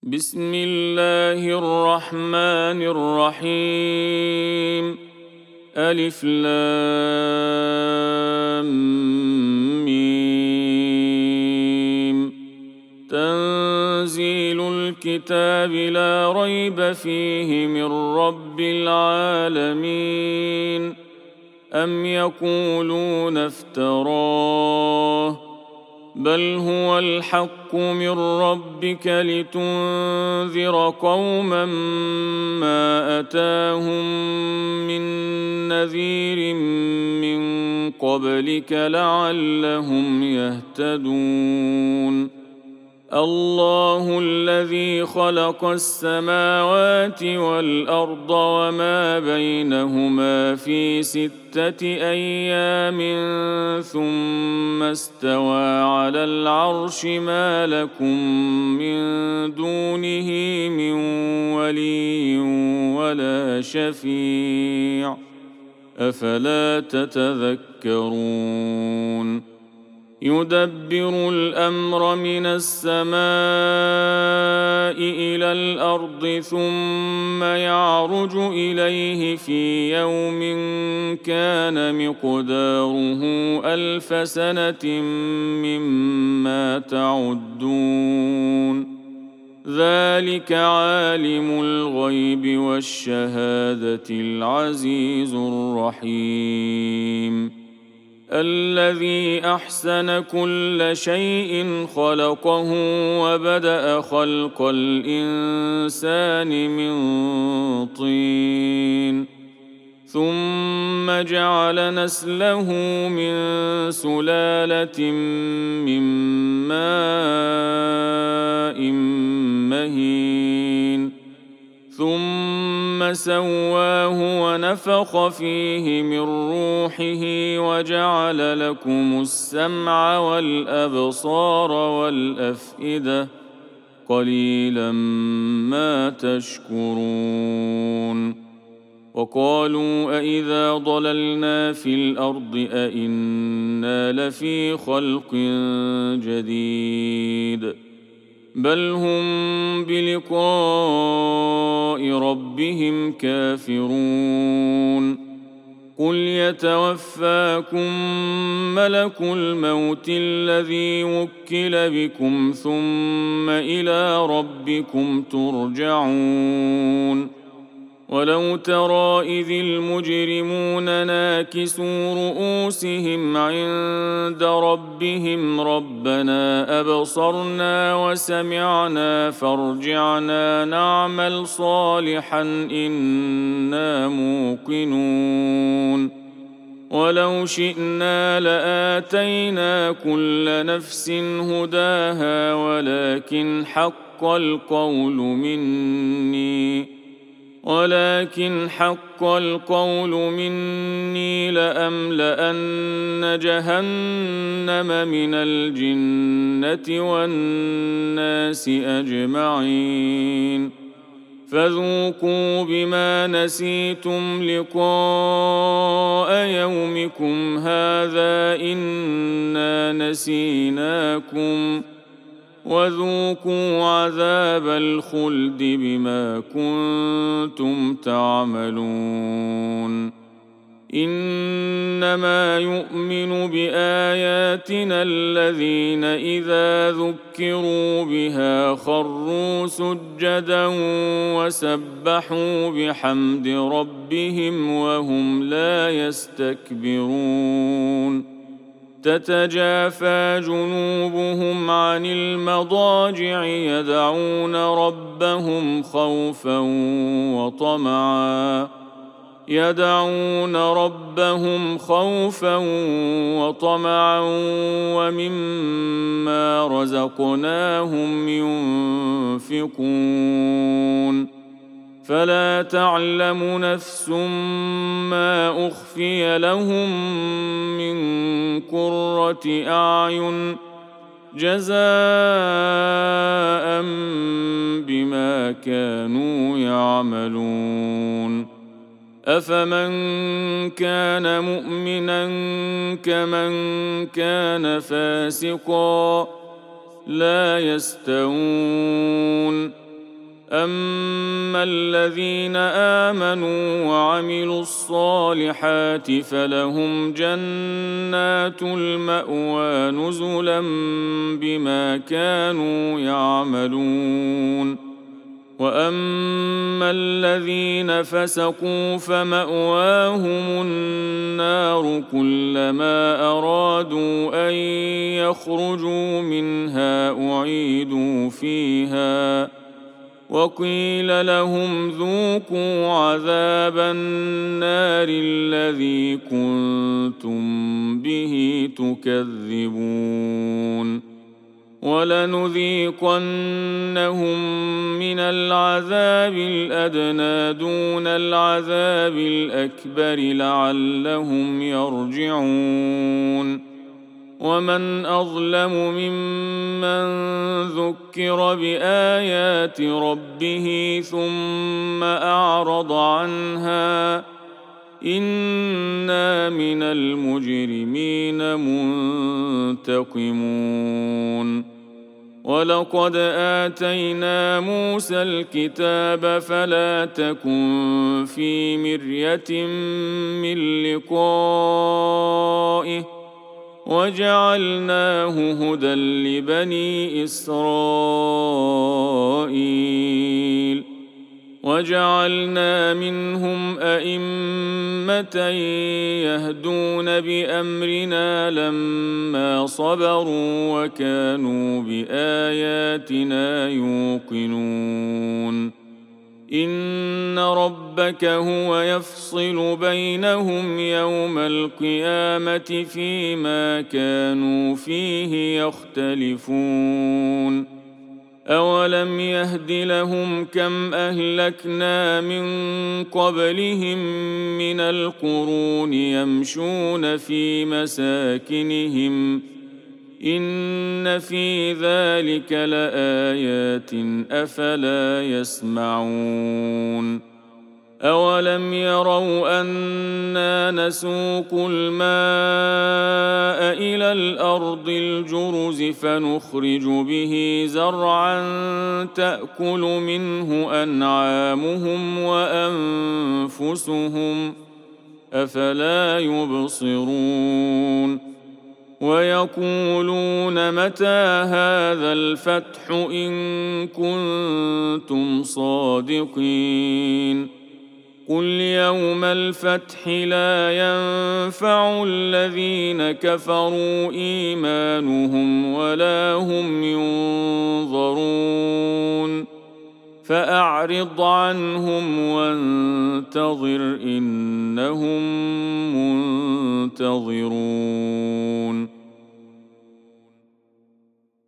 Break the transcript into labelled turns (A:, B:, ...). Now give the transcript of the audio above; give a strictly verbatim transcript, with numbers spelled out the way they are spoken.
A: بسم الله الرحمن الرحيم. ألف لام ميم. تنزيل الكتاب لا ريب فيه من رب العالمين. أم يقولون افتراه بل هو الحق من ربك لتنذر قوما ما أتاهم من نذير من قبلك لعلهم يهتدون. الله الذي خلق السماوات والأرض وما بينهما في ستة أيام ثم استوى على العرش ما لكم من دونه من ولي ولا شفيع أفلا تتذكرون. يدبر الأمر من السماء إلى الأرض ثم يعرج إليه في يوم كان مقداره ألف سنة مما تعدون. ذلك عالم الغيب والشهادة العزيز الرحيم. الذي أحسن كل شيء خلقه وبدأ خلق الإنسان من طين ثم جعل نسله من سلالة من ماء مهين ثم سواه ونفخ فيه من روحه وجعل لكم السمع والأبصار والأفئدة قليلا ما تشكرون. وقالوا أإذا ضللنا في الأرض أإنا لفي خلق جديد بل هم بلقاء ربهم كافرون. قل يتوفاكم ملك الموت الذي وكل بكم ثم إلى ربكم ترجعون. ولو ترى إذ المجرمون ناكسوا رؤوسهم عند ربهم ربنا أبصرنا وسمعنا فارجعنا نعمل صالحا إنا موقنون. ولو شئنا لآتينا كل نفس هداها ولكن حق القول مني ولكن حق القول مني لأملأن جهنم من الجنة والناس أجمعين. فذوقوا بما نسيتم لقاء يومكم هذا إنا نسيناكم وذوقوا عذاب الخلد بما كنتم تعملون. إنما يؤمن بآياتنا الذين إذا ذكروا بها خروا سجدا وسبحوا بحمد ربهم وهم لا يستكبرون. تتجافى جنوبهم عن المضاجع يدعون ربهم خوفا وطمعا يدعون ربهم خوفا وطمعا ومما رزقناهم ينفقون. فلا تعلم نفس ما أخفي لهم من قرة أعين جزاء بما كانوا يعملون. أفمن كان مؤمنا كمن كان فاسقا لا يستوون فأما الذين آمنوا وعملوا الصالحات فلهم جنات المأوى نزلا بما كانوا يعملون. وأما الذين فسقوا فمأواهم النار كلما أرادوا أن يخرجوا منها أعيدوا فيها وقيل لهم ذوقوا عذاب النار الذي كنتم به تكذبون. ولنذيقنهم من العذاب الأدنى دون العذاب الأكبر لعلهم يرجعون. ومن أظلم ممن ذكر بآيات ربه ثم أعرض عنها إنا من المجرمين منتقمون. ولقد آتينا موسى الكتاب فلا تكن في مرية من لقائه وجعلناه هدى لبني إسرائيل وجعلنا منهم أئمة يهدون بأمرنا لما صبروا وكانوا بآياتنا يوقنون. إن ربك هو يفصل بينهم يوم القيامة فيما كانوا فيه يختلفون. أولم يهد لهم كم أهلكنا من قبلهم من القرون يمشون في مساكنهم إن في ذلك لآيات أفلا يسمعون. أولم يروا أنا نسوق الماء إلى الأرض الجرز فنخرج به زرعا تأكل منه أنعامهم وأنفسهم أفلا يبصرون. ويقولون متى هذا الفتح إن كنتم صادقين. قل يوم الفتح لا ينفع الذين كفروا إيمانهم ولا هم ينظرون. فأعرض عنهم وانتظر إنهم منتظرون.